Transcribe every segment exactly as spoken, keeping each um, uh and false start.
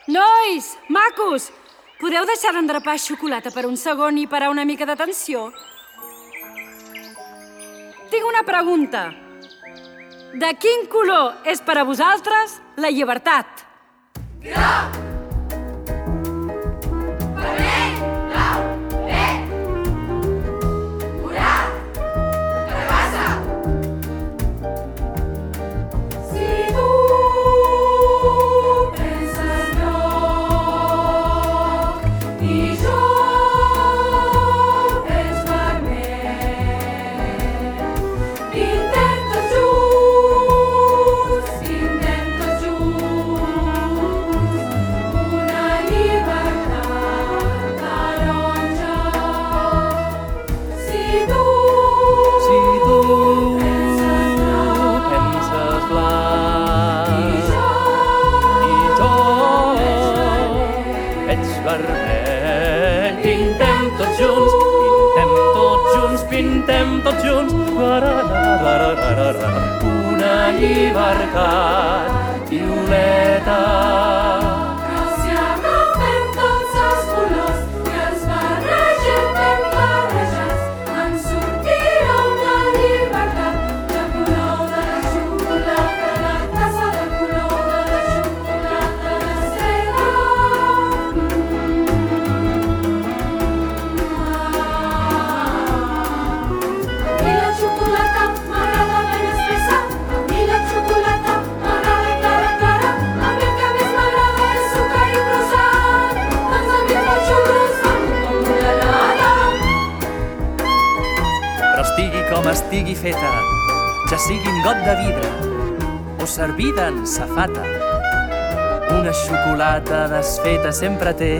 Nois, macos, podeu deixar d'endrapar xocolata per un segon i parar una mica d'atenció? Tinc una pregunta. De quin color és per a vosaltres la llibertat? Groc! Vermell! Blau! Verd! Morat! Carabassa! Si tu penses groc i jo penso vermell, pintem tots junts, pintem tots junts, una llibertat taronja. Si tu Si tu penses groc penses blanc i jo i jo veig veig vermell, pintem tots junts, pintem tots junts, pintem tots junts, barararararara, una llibertat violeta. però si agafem tots els colors i els barregem ben barrejats, en sortirà una llibertat de color de la xocolata, la tassa de color de la xocolata, l'estrella. A mi la xocolata m'agrada ben espessa, a mi la xocolata m'agrada clara, clara, a mi el que més m'agrada és sucre i croissant, doncs a mi els xurros fan com una helada. Però estigui com estigui feta, ja sigui en got de vidre o servida en safata, una xocolata desfeta sempre té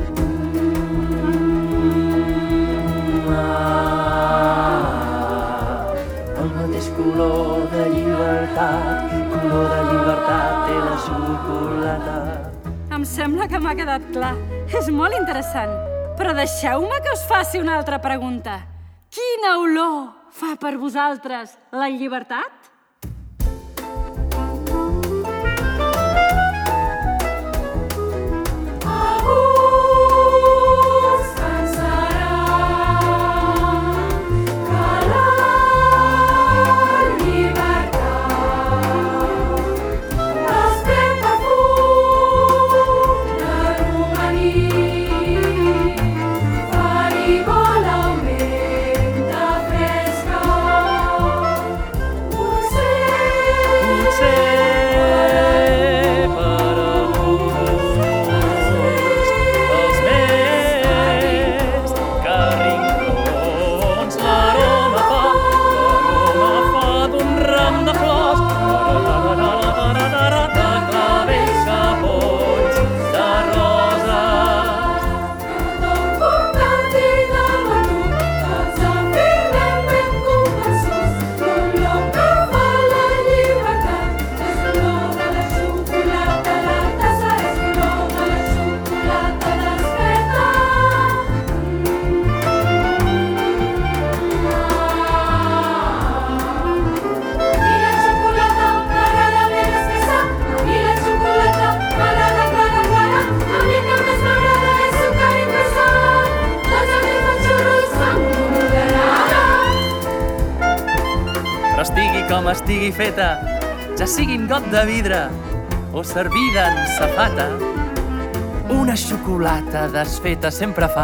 el mateix color de llibertat, color de llibertat té la xocolata. Em sembla que m'ha quedat clar. És molt interessant. Però deixeu-me que us faci una altra pregunta. Quina olor fa per vosaltres la llibertat? Alguns pensaran que la llibertat desprèn perfum de romaní, farigola o menta fresca. Potser Potser per alguns els més que rincons l'aroma fa, l'aroma fa d'un ram de flors, de clavells, capolls, de roses. tot comptat i debatut, tots afirmem ben convençuts que l'olor que fa la llibertat és l'olor de la xocolata, la tassa és l'olor de la xocolata desfeta. A mi la xocolata m'agrada ben espessa, a mi la xocolata m'agrada clara, clara, a mi el que més m'agrada és sucre i croissant, doncs a mi els xurros fan com una helada. Però estigui com estigui feta, ja sigui en got de vidre o servida en safata, una xocolata desfeta sempre fa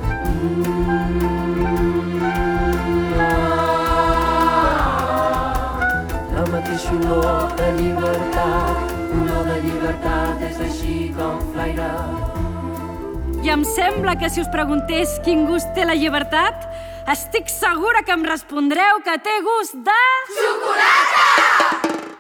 el mateix olor de llibertat, olor de llibertat és així com flaire. I em sembla que si us preguntés quin gust té la llibertat, estic segura que em respondreu que té gust de... Xocolata!